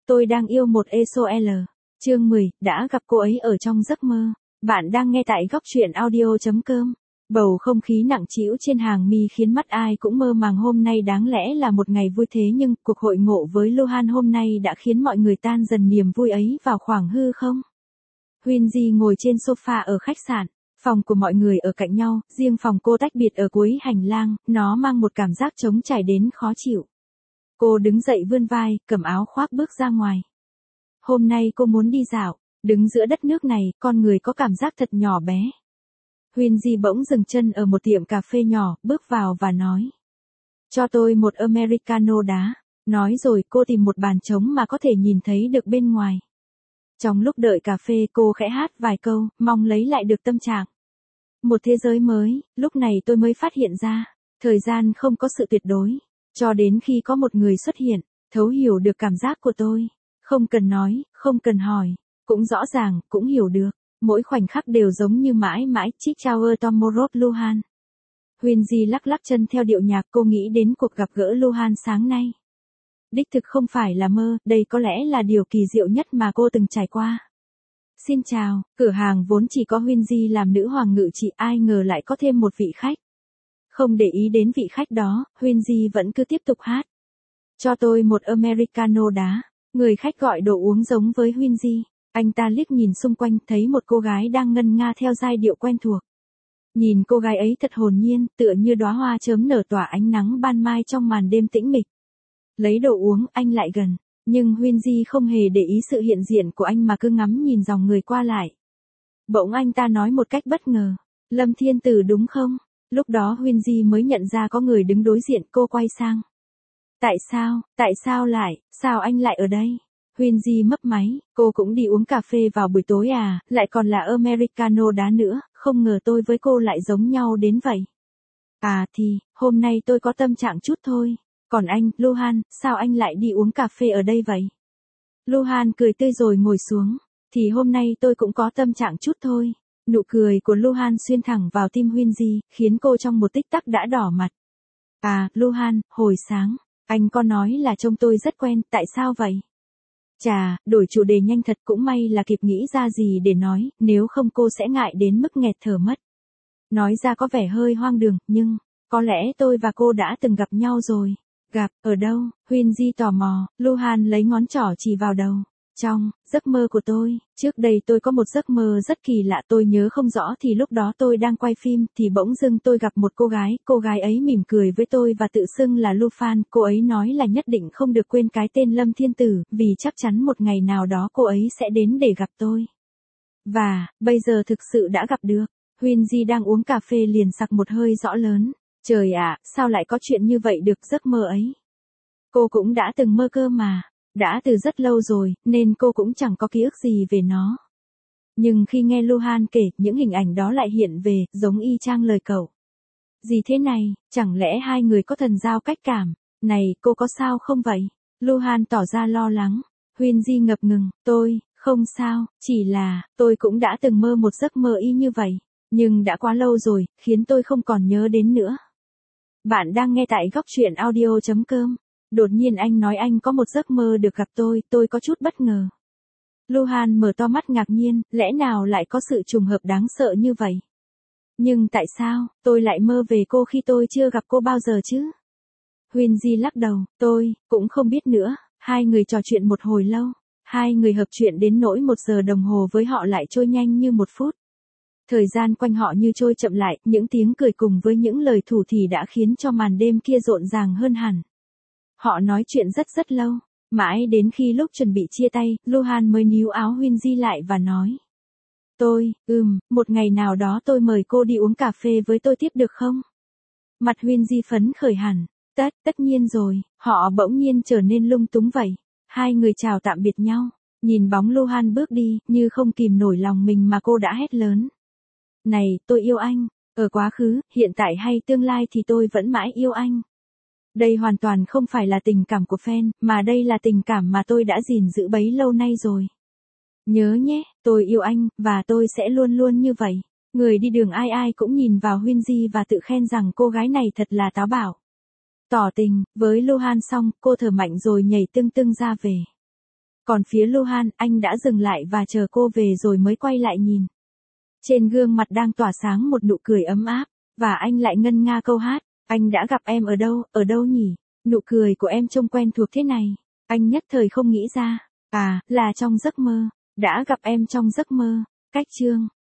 tôi đang yêu một ESOL. Chương 10, đã gặp cô ấy ở trong giấc mơ. Bạn đang nghe tại góc truyện audio.com. Bầu không khí nặng trĩu trên hàng mi khiến mắt ai cũng mơ màng. Hôm nay đáng lẽ là một ngày vui, thế nhưng cuộc hội ngộ với Lohan hôm nay đã khiến mọi người tan dần niềm vui ấy vào khoảng hư không. Huynh ngồi trên sofa ở khách sạn. Phòng của mọi người ở cạnh nhau, riêng phòng cô tách biệt ở cuối hành lang, nó mang một cảm giác trống trải đến khó chịu. Cô đứng dậy vươn vai, cầm áo khoác bước ra ngoài. Hôm nay cô muốn đi dạo, đứng giữa đất nước này, con người có cảm giác thật nhỏ bé. Huynh bỗng dừng chân ở một tiệm cà phê nhỏ, bước vào và nói. Cho tôi một Americano đá. Nói rồi cô tìm một bàn trống mà có thể nhìn thấy được bên ngoài. Trong lúc đợi cà phê cô khẽ hát vài câu, mong lấy lại được tâm trạng. Một thế giới mới, lúc này tôi mới phát hiện ra, thời gian không có sự tuyệt đối. Cho đến khi có một người xuất hiện, thấu hiểu được cảm giác của tôi. Không cần nói, không cần hỏi, cũng rõ ràng, cũng hiểu được. Mỗi khoảnh khắc đều giống như mãi mãi, Chiếc Tower Tomorrow Lohan. Huynh lắc lắc chân theo điệu nhạc, cô nghĩ đến cuộc gặp gỡ Lohan sáng nay. Đích thực không phải là mơ, đây có lẽ là điều kỳ diệu nhất mà cô từng trải qua. Xin chào, cửa hàng vốn chỉ có Huynh làm nữ hoàng ngự trị, ai ngờ lại có thêm một vị khách. Không để ý đến vị khách đó, Huynh vẫn cứ tiếp tục hát. Cho tôi một Americano đá. Người khách gọi đồ uống giống với Huynh. Anh ta liếc nhìn xung quanh, thấy một cô gái đang ngân nga theo giai điệu quen thuộc. Nhìn cô gái ấy thật hồn nhiên, tựa như đóa hoa chớm nở tỏa ánh nắng ban mai trong màn đêm tĩnh mịch. Lấy đồ uống, anh lại gần, nhưng Huynh không hề để ý sự hiện diện của anh mà cứ ngắm nhìn dòng người qua lại. Bỗng anh ta nói một cách bất ngờ, Lâm Thiên Tử đúng không? Lúc đó Huynh mới nhận ra có người đứng đối diện, cô quay sang. Tại sao sao anh lại ở đây? Huynh mấp máy, cô cũng đi uống cà phê vào buổi tối à, lại còn là Americano đá nữa, không ngờ tôi với cô lại giống nhau đến vậy. À thì, hôm nay tôi có tâm trạng chút thôi. Còn anh, Lohan, sao anh lại đi uống cà phê ở đây vậy? Lohan cười tươi rồi ngồi xuống. Thì hôm nay tôi cũng có tâm trạng chút thôi. Nụ cười của Lohan xuyên thẳng vào tim Huynh, khiến cô trong một tích tắc đã đỏ mặt. À, Lohan, hồi sáng, anh có nói là trông tôi rất quen, tại sao vậy? Chà, đổi chủ đề nhanh thật, cũng may là kịp nghĩ ra gì để nói, nếu không cô sẽ ngại đến mức nghẹt thở mất. Nói ra có vẻ hơi hoang đường, nhưng, có lẽ tôi và cô đã từng gặp nhau rồi. Gặp, ở đâu? Huynh tò mò, Lohan lấy ngón trỏ chỉ vào đầu. Trong giấc mơ của tôi, trước đây tôi có một giấc mơ rất kỳ lạ, tôi nhớ không rõ thì lúc đó tôi đang quay phim thì bỗng dưng tôi gặp một cô gái ấy mỉm cười với tôi và tự xưng là Lufan, cô ấy nói là nhất định không được quên cái tên Lâm Thiên Tử, vì chắc chắn một ngày nào đó cô ấy sẽ đến để gặp tôi. Và, bây giờ thực sự đã gặp được. Huynh đang uống cà phê liền sặc một hơi rõ lớn. Trời ạ, sao lại có chuyện như vậy được, giấc mơ ấy? Cô cũng đã từng mơ cơ mà. Đã từ rất lâu rồi, nên cô cũng chẳng có ký ức gì về nó. Nhưng khi nghe Lohan kể, những hình ảnh đó lại hiện về, giống y chang lời cậu. Gì thế này, chẳng lẽ hai người có thần giao cách cảm? Này, cô có sao không vậy? Lohan tỏ ra lo lắng. Huynh ngập ngừng, tôi, không sao, chỉ là, tôi cũng đã từng mơ một giấc mơ y như vậy. Nhưng đã quá lâu rồi, khiến tôi không còn nhớ đến nữa. Bạn đang nghe tại góc truyện audio.com. Đột nhiên anh nói anh có một giấc mơ được gặp tôi có chút bất ngờ. Lohan mở to mắt ngạc nhiên, lẽ nào lại có sự trùng hợp đáng sợ như vậy? Nhưng tại sao, tôi lại mơ về cô khi tôi chưa gặp cô bao giờ chứ? Huynh lắc đầu, tôi cũng không biết nữa. Hai người trò chuyện một hồi lâu. Hai người hợp chuyện đến nỗi 1 giờ đồng hồ với họ lại trôi nhanh như 1 phút. Thời gian quanh họ như trôi chậm lại, những tiếng cười cùng với những lời thủ thỉ đã khiến cho màn đêm kia rộn ràng hơn hẳn. Họ nói chuyện rất lâu, mãi đến khi lúc chuẩn bị chia tay, Lohan mới níu áo Huynh lại và nói. Một ngày nào đó tôi mời cô đi uống cà phê với tôi tiếp được không? Mặt Huynh phấn khởi hẳn, tất nhiên rồi, họ bỗng nhiên trở nên lung túng vậy. Hai người chào tạm biệt nhau, nhìn bóng Lohan bước đi, như không kìm nổi lòng mình mà cô đã hét lớn. Này, tôi yêu anh, ở quá khứ, hiện tại hay tương lai thì tôi vẫn mãi yêu anh. Đây hoàn toàn không phải là tình cảm của fan, mà đây là tình cảm mà tôi đã gìn giữ bấy lâu nay rồi. Nhớ nhé, tôi yêu anh, và tôi sẽ luôn luôn như vậy. Người đi đường ai ai cũng nhìn vào Huynh và tự khen rằng cô gái này thật là táo bạo. Tỏ tình, với Lohan xong, cô thở mạnh rồi nhảy tưng tưng ra về. Còn phía Luhan, anh đã dừng lại và chờ cô về rồi mới quay lại nhìn. Trên gương mặt đang tỏa sáng một nụ cười ấm áp, và anh lại ngân nga câu hát, anh đã gặp em ở đâu nhỉ? Nụ cười của em trông quen thuộc thế này. Anh nhất thời không nghĩ ra, là trong giấc mơ, đã gặp em trong giấc mơ. Cách chương